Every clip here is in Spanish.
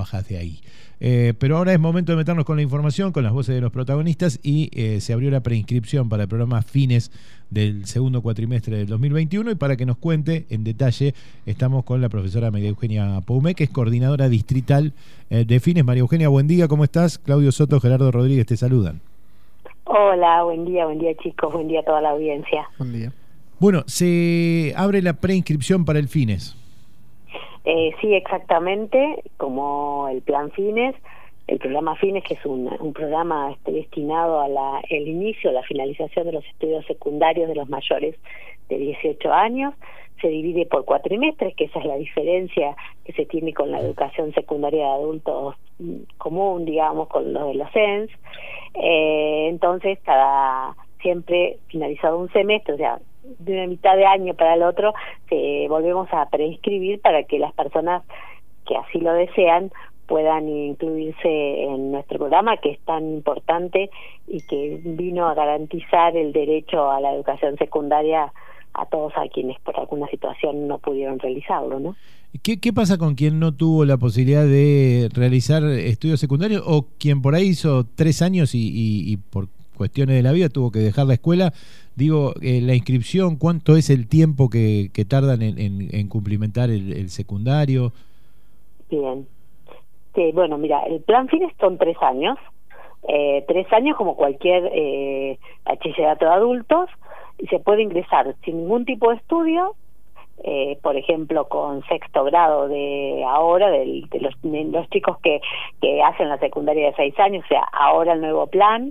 trabajás de ahí. Pero ahora es momento de meternos con la información, con las voces de los protagonistas, y se abrió la preinscripción para el programa Fines del segundo cuatrimestre del 2021, y para que nos cuente en detalle estamos con la profesora María Eugenia Poumé, que es coordinadora distrital de Fines. María Eugenia, buen día, ¿cómo estás? Claudio Soto, Gerardo Rodríguez te saludan. Hola, buen día chicos, buen día a toda la audiencia. Buen día. Bueno, se abre la preinscripción para el Fines. Sí, exactamente, como el plan Fines, el programa Fines, que es un programa destinado a el inicio, a la finalización de los estudios secundarios de los mayores de 18 años, se divide por cuatrimestres, que esa es la diferencia que se tiene con la educación secundaria de adultos común, digamos, con lo de los CENS. Entonces, siempre finalizado un semestre, o sea, de una mitad de año para el otro, volvemos a preinscribir para que las personas que así lo desean puedan incluirse en nuestro programa, que es tan importante y que vino a garantizar el derecho a la educación secundaria a todos a quienes por alguna situación no pudieron realizarlo, ¿no? ¿Qué pasa con quien no tuvo la posibilidad de realizar estudios secundarios, o quien por ahí hizo 3 años y por cuestiones de la vida tuvo que dejar la escuela? Digo, la inscripción, ¿cuánto es el tiempo que tardan en cumplimentar el secundario? Bien. Bueno, mira, el plan Fines son 3 años. 3 años como cualquier bachillerato de adultos, y se puede ingresar sin ningún tipo de estudio, por ejemplo, con sexto grado de ahora, de los chicos que hacen la secundaria de 6 años, o sea, ahora el nuevo plan,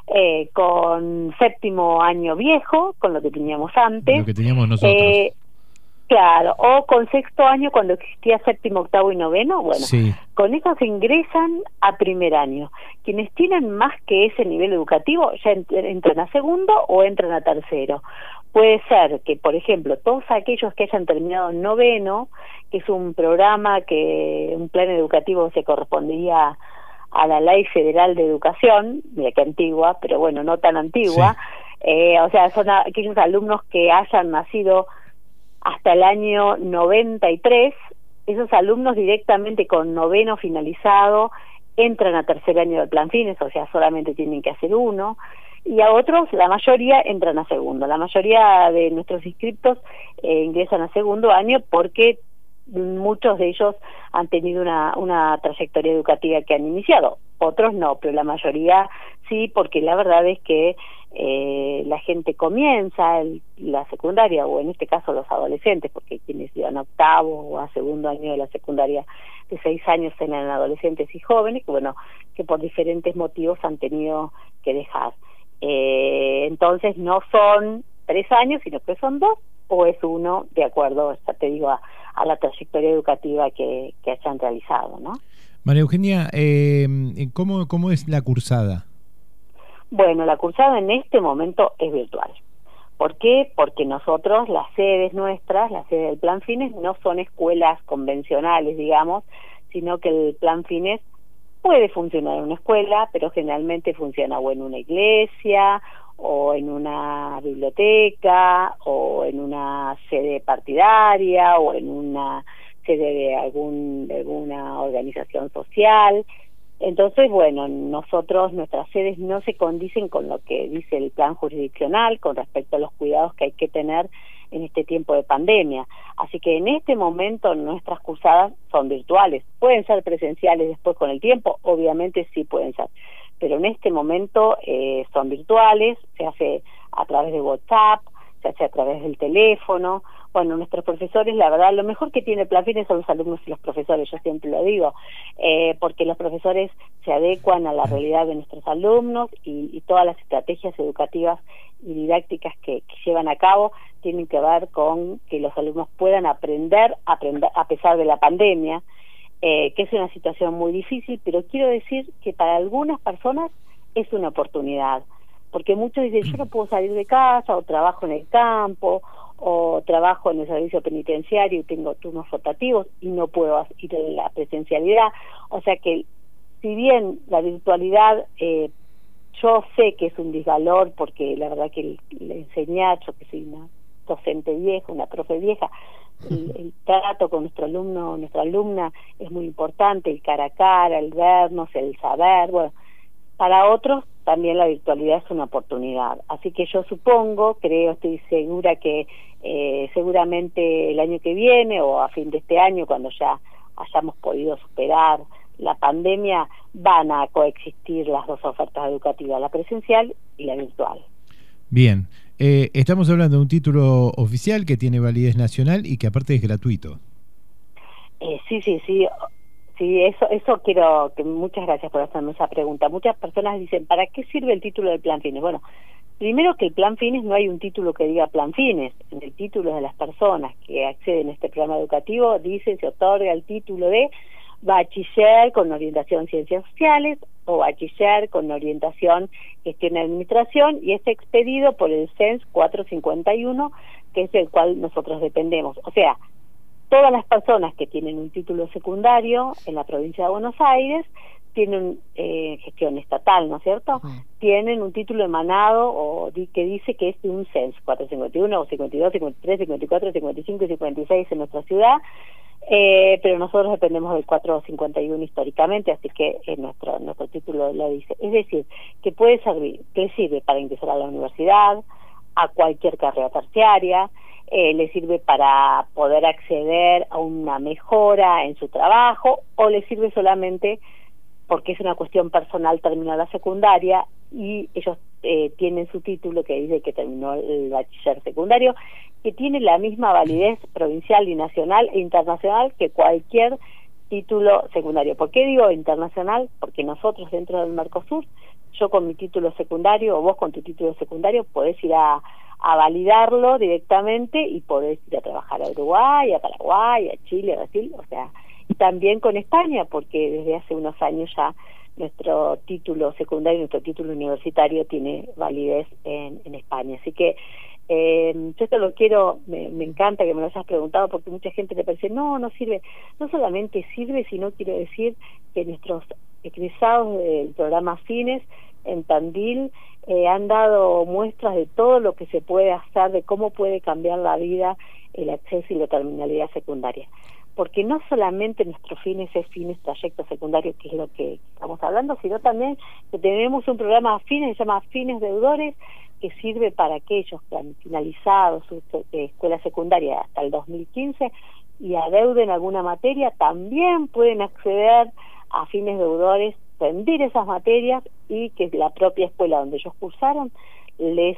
con séptimo año viejo, con lo que teníamos antes. Lo que teníamos nosotros. Claro, o con sexto año cuando existía séptimo, octavo y noveno. Bueno, sí. Con eso se ingresan a primer año. Quienes tienen más que ese nivel educativo ya entran a segundo o entran a tercero. Puede ser que, por ejemplo, todos aquellos que hayan terminado noveno, que es un programa un plan educativo se correspondería a la Ley Federal de Educación, mira que antigua, pero bueno, no tan antigua. Sí. O sea, son aquellos alumnos que hayan nacido hasta el año 93, esos alumnos directamente con noveno finalizado entran a tercer año del plan Fines, o sea, solamente tienen que hacer uno, y a otros, la mayoría, entran a segundo. La mayoría de nuestros inscriptos ingresan a segundo año porque muchos de ellos han tenido una trayectoria educativa que han iniciado, otros no, pero la mayoría sí, porque la verdad es que la gente comienza la secundaria, o en este caso los adolescentes, porque quienes iban a octavo o a segundo año de la secundaria de 6 años eran adolescentes y jóvenes, que por diferentes motivos han tenido que dejar. Entonces no son 3 años, sino que son 2, o es 1, de acuerdo, ya te digo, a la trayectoria educativa que hayan realizado, ¿no? María Eugenia, ¿cómo es la cursada? Bueno, la cursada en este momento es virtual. ¿Por qué? Porque nosotros, las sedes nuestras, la sede del Plan Fines, no son escuelas convencionales, digamos, sino que el Plan Fines puede funcionar en una escuela, pero generalmente funciona o en una iglesia, o en una biblioteca, o en una sede partidaria, o en una sede de alguna organización social. Entonces, bueno, nuestras sedes no se condicen con lo que dice el plan jurisdiccional con respecto a los cuidados que hay que tener en este tiempo de pandemia. Así que en este momento nuestras cursadas son virtuales. Pueden ser presenciales después con el tiempo, obviamente sí pueden ser, pero en este momento son virtuales, se hace a través de WhatsApp, se hace a través del teléfono. Bueno, nuestros profesores, la verdad, lo mejor que tiene el Plan Fines son los alumnos y los profesores, yo siempre lo digo, porque los profesores se adecuan a la realidad de nuestros alumnos y todas las estrategias educativas y didácticas que llevan a cabo tienen que ver con que los alumnos puedan aprender a pesar de la pandemia, que es una situación muy difícil, pero quiero decir que para algunas personas es una oportunidad, porque muchos dicen, yo no puedo salir de casa, o trabajo en el campo, o trabajo en el servicio penitenciario y tengo turnos rotativos y no puedo ir a la presencialidad. O sea que, si bien la virtualidad, yo sé que es un disvalor, porque la verdad que el enseñar, yo que soy una docente vieja, una profe vieja, el trato con nuestro alumno, nuestra alumna es muy importante, el cara a cara, el vernos, el saber, bueno, para otros también la virtualidad es una oportunidad. Así que yo supongo, creo, estoy segura que seguramente el año que viene o a fin de este año, cuando ya hayamos podido superar la pandemia, van a coexistir las dos ofertas educativas, la presencial y la virtual. Bien, estamos hablando de un título oficial que tiene validez nacional y que aparte es gratuito. Sí, eso quiero, que muchas gracias por hacerme esa pregunta. Muchas personas dicen, ¿para qué sirve el título del Plan Fines? Bueno, primero que el Plan Fines no hay un título que diga Plan Fines. En el título de las personas que acceden a este programa educativo dice, se otorga el título de bachiller con orientación en ciencias sociales o bachiller con orientación gestión y administración, y es expedido por el CENS 451, que es el cual nosotros dependemos. O sea, todas las personas que tienen un título secundario en la provincia de Buenos Aires tienen gestión estatal, ¿no es cierto? Tienen un título emanado o que dice que es de un CENS 451 o 52, 53, 54, 55 y 56 en nuestra ciudad, pero nosotros dependemos del 451 históricamente, así que nuestro título lo dice. Es decir, que puede servir, que sirve para ingresar a la universidad, a cualquier carrera terciaria, le sirve para poder acceder a una mejora en su trabajo, o le sirve solamente porque es una cuestión personal, terminó la secundaria y ellos tienen su título que dice que terminó el bachiller secundario, que tiene la misma validez provincial y nacional e internacional que cualquier título secundario. ¿Por qué digo internacional? Porque nosotros dentro del Mercosur, yo con mi título secundario o vos con tu título secundario podés ir a validarlo directamente y podés ir a trabajar a Uruguay, a Paraguay, a Chile, a Brasil, o sea, y también con España, porque desde hace unos años ya nuestro título secundario, nuestro título universitario tiene validez en España. Así que yo esto lo quiero, me encanta que me lo hayas preguntado, porque mucha gente le parece, no sirve. No solamente sirve, sino quiero decir que nuestros egresados del programa Fines en Tandil han dado muestras de todo lo que se puede hacer, de cómo puede cambiar la vida el acceso y la terminalidad secundaria. Porque no solamente nuestros Fines es Fines trayecto secundario, que es lo que estamos hablando, sino también que tenemos un programa Fines, se llama Fines Deudores, que sirve para aquellos que han finalizado su escuela secundaria hasta el 2015 y adeuden alguna materia, también pueden acceder a Fines Deudores, rendir esas materias y que la propia escuela donde ellos cursaron les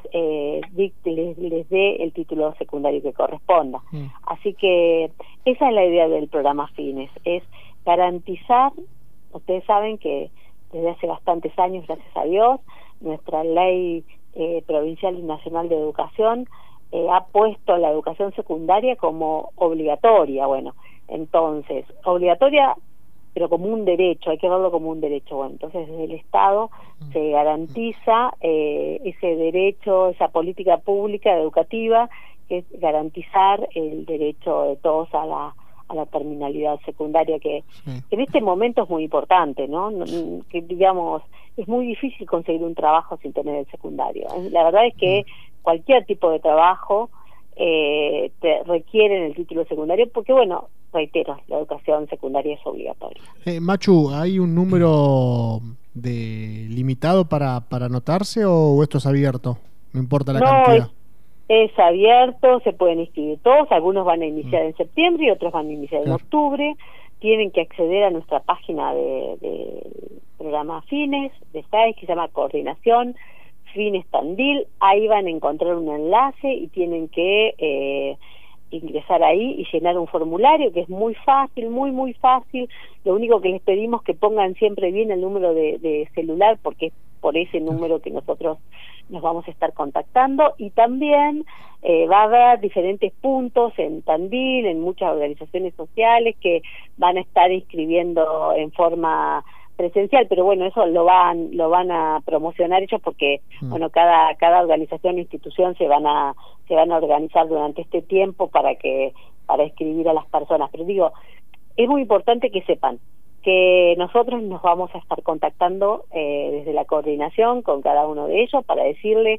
dé el título secundario que corresponda. Así que esa es la idea del programa Fines, es garantizar. Ustedes saben que desde hace bastantes años, gracias a Dios, nuestra ley provincial y nacional de educación ha puesto la educación secundaria como obligatoria. Bueno, entonces, obligatoria pero como un derecho, hay que verlo como un derecho. Bueno, entonces desde el Estado se garantiza ese derecho, esa política pública educativa, que es garantizar el derecho de todos a la terminalidad secundaria, que en este momento es muy importante, ¿no? Que digamos, es muy difícil conseguir un trabajo sin tener el secundario. La verdad es que cualquier tipo de trabajo te requieren el título secundario, porque bueno, reitero, la educación secundaria es obligatoria. Machu, ¿hay un número limitado para anotarse o esto es abierto? No importa la cantidad. Es abierto, se pueden inscribir todos, algunos van a iniciar en septiembre y otros van a iniciar en octubre. Tienen que acceder a nuestra página de programa Fines, de FAES, que se llama Coordinación Fines Tandil. Ahí van a encontrar un enlace y tienen que ingresar ahí y llenar un formulario que es muy fácil, muy fácil. Lo único que les pedimos es que pongan siempre bien el número de celular, porque es por ese número que nosotros nos vamos a estar contactando. Y también va a haber diferentes puntos en Tandil, en muchas organizaciones sociales que van a estar inscribiendo en forma presencial, pero bueno, eso lo van a promocionar ellos, porque bueno, cada organización e institución se van a organizar durante este tiempo para inscribir a las personas. Pero digo, es muy importante que sepan que nosotros nos vamos a estar contactando desde la coordinación con cada uno de ellos para decirle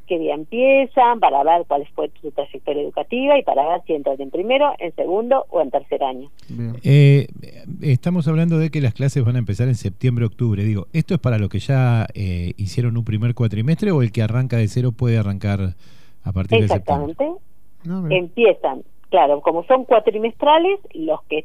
qué día empiezan, para ver cuál fue su trayectoria educativa y para ver si entran en primero, en segundo o en tercer año. Estamos hablando de que las clases van a empezar en septiembre, octubre. Digo, ¿esto es para los que ya hicieron un primer cuatrimestre o el que arranca de cero puede arrancar a partir de septiembre? Exactamente. Empiezan, claro, como son cuatrimestrales, los que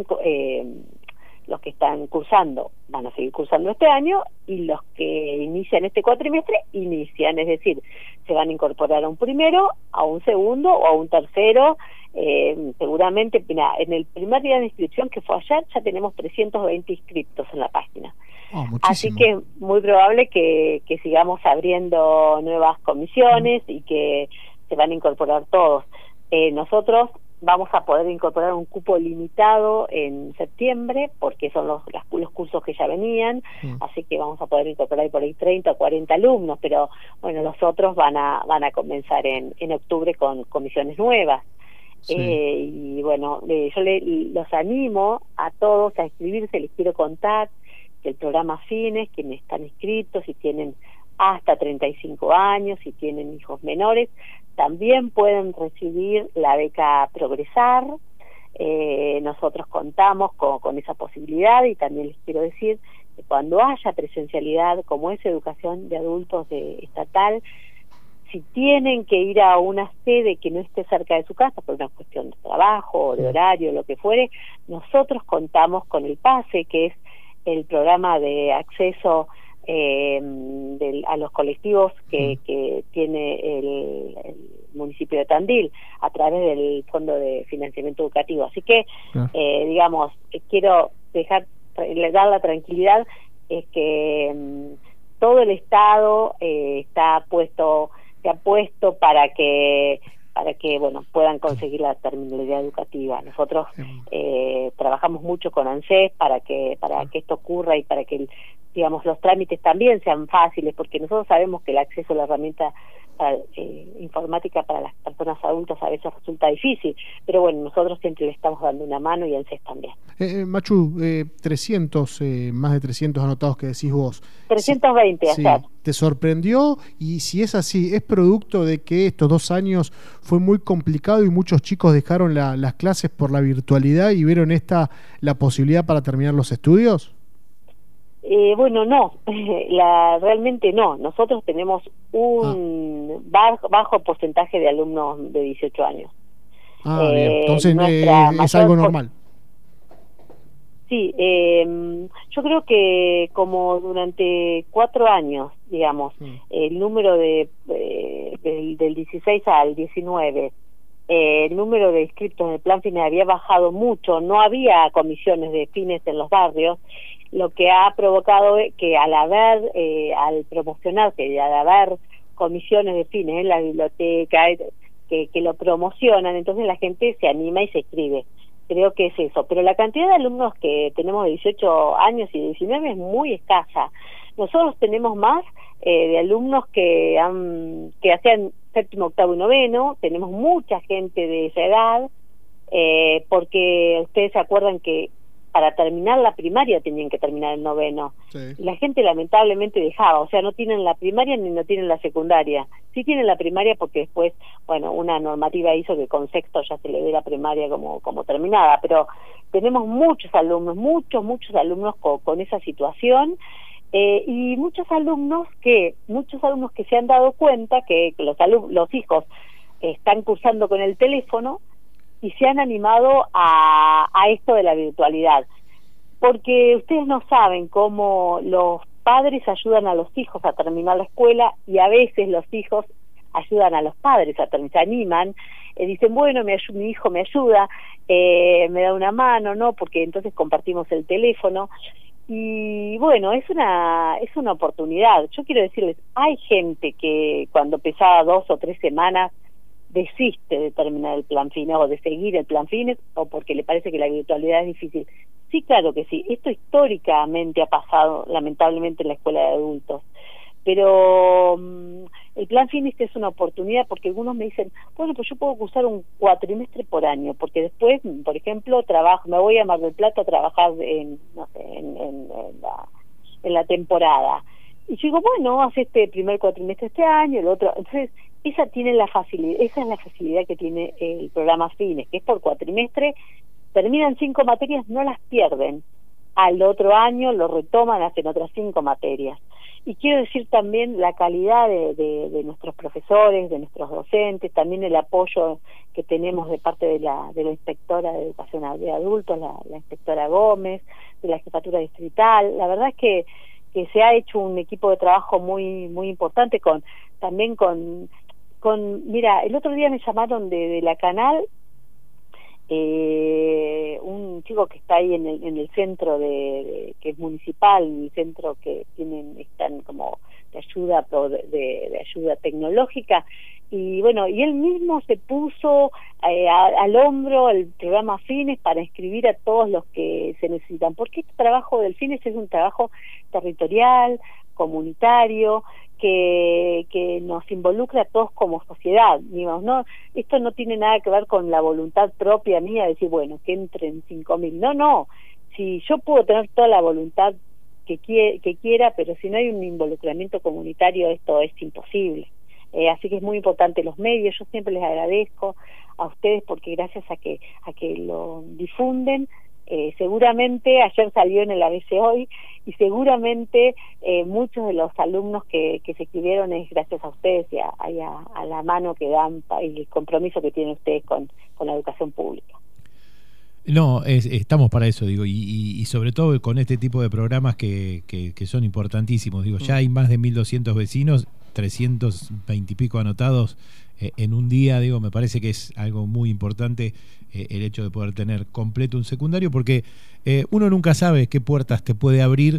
están cursando van a seguir cursando este año y los que inician este cuatrimestre inician, es decir, se van a incorporar a un primero, a un segundo o a un tercero. Seguramente, mira, en el primer día de inscripción, que fue ayer, ya tenemos 320 inscriptos en la página. Así que muy probable que sigamos abriendo nuevas comisiones y que se van a incorporar todos. Nosotros vamos a poder incorporar un cupo limitado en septiembre, porque son los cursos que ya venían, así que vamos a poder incorporar por ahí 30 o 40 alumnos, pero bueno, los otros van a comenzar en octubre con comisiones nuevas. Sí. Y bueno, yo los animo a todos a inscribirse. Les quiero contar que el programa Fines, quienes están inscritos y tienen hasta 35 años y tienen hijos menores, también pueden recibir la beca Progresar. Nosotros contamos con esa posibilidad, y también les quiero decir que cuando haya presencialidad, como es educación de adultos estatal, si tienen que ir a una sede que no esté cerca de su casa por una cuestión de trabajo o de horario, lo que fuere, nosotros contamos con el PASE, que es el programa de acceso a los colectivos que tiene el municipio de Tandil a través del Fondo de Financiamiento Educativo. Así que, digamos, quiero dar la tranquilidad, es que todo el Estado se ha puesto para que bueno, puedan conseguir la terminalidad educativa. Nosotros trabajamos mucho con ANSES para que esto ocurra y para que, digamos, los trámites también sean fáciles, porque nosotros sabemos que el acceso a la herramienta informática para las personas adultas a veces resulta difícil, pero bueno, nosotros siempre le estamos dando una mano, y ANSES también. Machu, 300, más de 300 anotados que decís vos. 320 sí, ayer. ¿Te sorprendió? Y si es así, ¿es producto de que estos 2 años fue muy complicado y muchos chicos dejaron las clases por la virtualidad y vieron la posibilidad para terminar los estudios? Bueno, no, realmente no. Nosotros tenemos un bajo porcentaje de alumnos de 18 años. Bien. Entonces es algo normal. Sí, yo creo que como durante 4 años, digamos, el número del 16 al 19, el número de inscriptos en el Plan Fines había bajado mucho, no había comisiones de fines en los barrios, lo que ha provocado que al promocionarse y al haber comisiones de fines en la biblioteca que lo promocionan, entonces la gente se anima y se inscribe. Creo que es eso, pero la cantidad de alumnos que tenemos de 18 años y de 19 es muy escasa. Nosotros tenemos más de alumnos que hacían séptimo, octavo y noveno. Tenemos mucha gente de esa edad, porque ustedes se acuerdan que para terminar la primaria tenían que terminar el noveno. Sí. Y la gente lamentablemente dejaba, o sea, no tienen la primaria ni no tienen la secundaria. Sí tienen la primaria porque después, bueno, una normativa hizo que con sexto ya se le dé la primaria como terminada, pero tenemos muchos alumnos, muchos alumnos con esa situación, y muchos alumnos que se han dado cuenta que los hijos están cursando con el teléfono y se han animado a esto de la virtualidad, porque ustedes no saben cómo los padres ayudan a los hijos a terminar la escuela, y a veces los hijos ayudan a los padres a terminar, se animan, dicen, bueno, mi hijo me ayuda, me da una mano, ¿no? Porque entonces compartimos el teléfono, y bueno, es una oportunidad. Yo quiero decirles, hay gente que cuando pesaba 2 o 3 semanas desiste de terminar el Plan Fines o de seguir el Plan Fines, o porque le parece que la virtualidad es difícil. Sí, claro que sí, esto históricamente ha pasado lamentablemente en la escuela de adultos, pero el Plan Fines es una oportunidad, porque algunos me dicen, bueno, pues yo puedo cursar un cuatrimestre por año, porque después, por ejemplo, me voy a Mar del Plata a trabajar en la temporada, Y yo digo, bueno, hace este primer cuatrimestre este año, el otro. Entonces, esa tiene la facilidad, esa es la facilidad que tiene el programa Fines, que es por cuatrimestre, terminan 5 materias, no las pierden. Al otro año lo retoman, hacen otras 5 materias. Y quiero decir también la calidad de nuestros profesores, de nuestros docentes, también el apoyo que tenemos de parte de la inspectora de educación de adultos, la inspectora Gómez, de la jefatura distrital. La verdad es que se ha hecho un equipo de trabajo muy muy importante también con mira, el otro día me llamaron de la Canal, un chico que está ahí en el centro que es municipal, el centro que están como de ayuda de ayuda tecnológica, y bueno, y él mismo se puso al hombro el programa Fines para inscribir a todos los que se necesitan, porque este trabajo del Fines es un trabajo territorial, comunitario, que nos involucra a todos como sociedad, digamos, ¿no? Esto no tiene nada que ver con la voluntad propia mía de decir, bueno, que entren 5.000, no, si yo puedo tener toda la voluntad que quiera, pero si no hay un involucramiento comunitario, esto es imposible. Así que es muy importante los medios. Yo siempre les agradezco a ustedes porque gracias a que lo difunden, seguramente ayer salió en el ABC Hoy y seguramente muchos de los alumnos que se inscribieron es gracias a ustedes y a la mano que dan y el compromiso que tienen ustedes con la educación pública. No, estamos para eso, digo, y sobre todo con este tipo de programas que son importantísimos. Digo, ya hay más de 1.200 vecinos, 320 y pico anotados en un día. Digo, me parece que es algo muy importante el hecho de poder tener completo un secundario, porque uno nunca sabe qué puertas te puede abrir,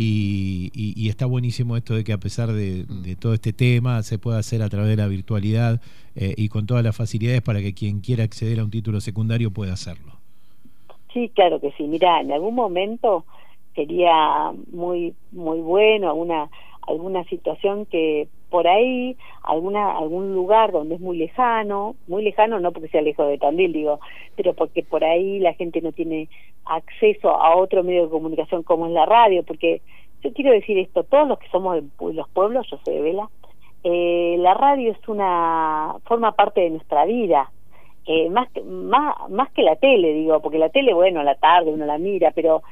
y está buenísimo esto de que a pesar de todo este tema se pueda hacer a través de la virtualidad y con todas las facilidades para que quien quiera acceder a un título secundario pueda hacerlo. Sí, claro que sí. Mirá, en algún momento sería muy muy bueno alguna situación que por ahí, algún lugar donde es muy lejano no porque sea lejos de Tandil, digo, pero porque por ahí la gente no tiene acceso a otro medio de comunicación como es la radio, porque yo quiero decir esto, todos los que somos de los pueblos, yo soy de Vela, la radio forma parte de nuestra vida. Más que la tele, digo, porque la tele, bueno, a la tarde uno la mira, pero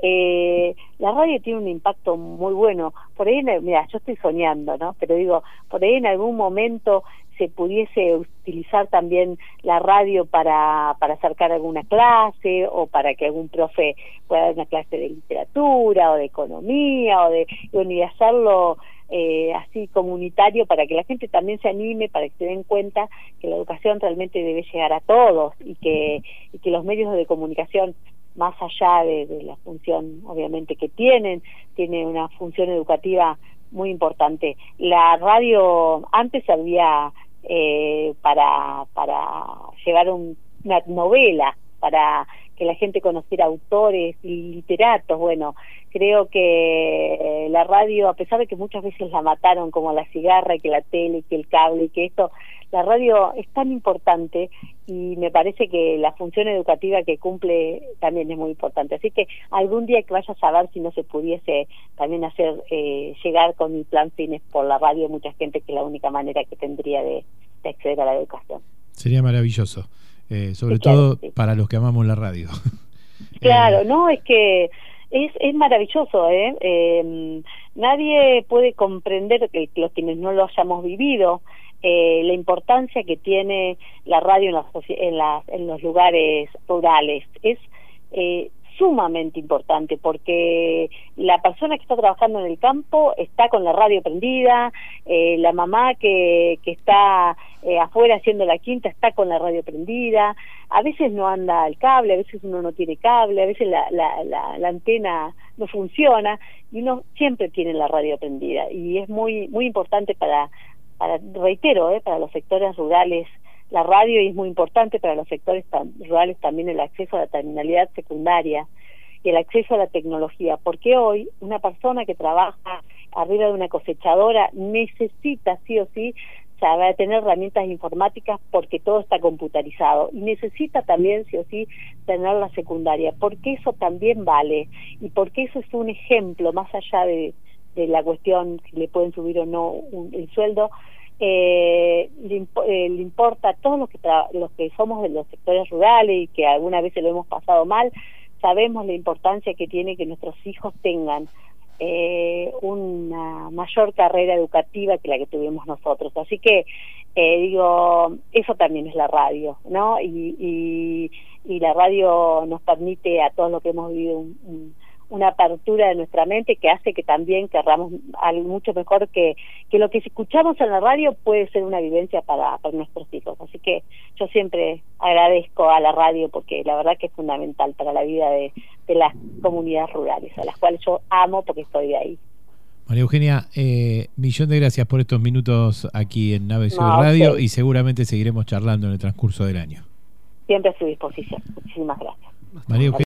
la radio tiene un impacto muy bueno. Por ahí, mira, yo estoy soñando, ¿no? Pero digo, por ahí en algún momento se pudiese utilizar también la radio para acercar alguna clase, o para que algún profe pueda dar una clase de literatura o de economía y hacerlo así comunitario, para que la gente también se anime, para que se den cuenta que la educación realmente debe llegar a todos y que los medios de comunicación, más allá de la función obviamente que tiene una función educativa muy importante. La radio antes servía para llevar una novela, para que la gente conociera autores y literatos. Bueno, creo que la radio, a pesar de que muchas veces la mataron como la cigarra, y que la tele, y que el cable, y que esto, la radio es tan importante, y me parece que la función educativa que cumple también es muy importante. Así que algún día que vayas a ver si no se pudiese también hacer llegar con el plan Fines por la radio mucha gente, que es la única manera que tendría de acceder a la educación. Sería maravilloso. Sobre sí, claro, todo sí, para los que amamos la radio. Claro, no, es que es maravilloso, nadie puede comprender, que los quienes no lo hayamos vivido, la importancia que tiene la radio en los lugares rurales. Es sumamente importante, porque la persona que está trabajando en el campo está con la radio prendida, la mamá que está afuera haciendo la quinta está con la radio prendida. A veces no anda el cable, a veces uno no tiene cable, a veces la antena no funciona, y uno siempre tiene la radio prendida, y es muy muy importante reitero, para los sectores rurales la radio, y es muy importante para los sectores rurales también el acceso a la terminalidad secundaria y el acceso a la tecnología, porque hoy una persona que trabaja arriba de una cosechadora necesita sí o sí saber tener herramientas informáticas, porque todo está computarizado, y necesita también sí o sí tener la secundaria, porque eso también vale, y porque eso es un ejemplo más allá de la cuestión si le pueden subir o no el sueldo. Le importa a todos los que somos de los sectores rurales y que alguna vez lo hemos pasado mal, sabemos la importancia que tiene que nuestros hijos tengan una mayor carrera educativa que la que tuvimos nosotros. Así que digo, eso también es la radio, ¿no? Y la radio nos permite a todos los que hemos vivido una apertura de nuestra mente que hace que también querramos algo mucho mejor que lo que escuchamos en la radio puede ser una vivencia para nuestros hijos. Así que yo siempre agradezco a la radio porque la verdad que es fundamental para la vida de las comunidades rurales, a las cuales yo amo porque estoy de ahí. María Eugenia, millón de gracias por estos minutos aquí en Nave Sur Radio y seguramente seguiremos charlando en el transcurso del año. Siempre a su disposición. Muchísimas gracias. María Eugenia.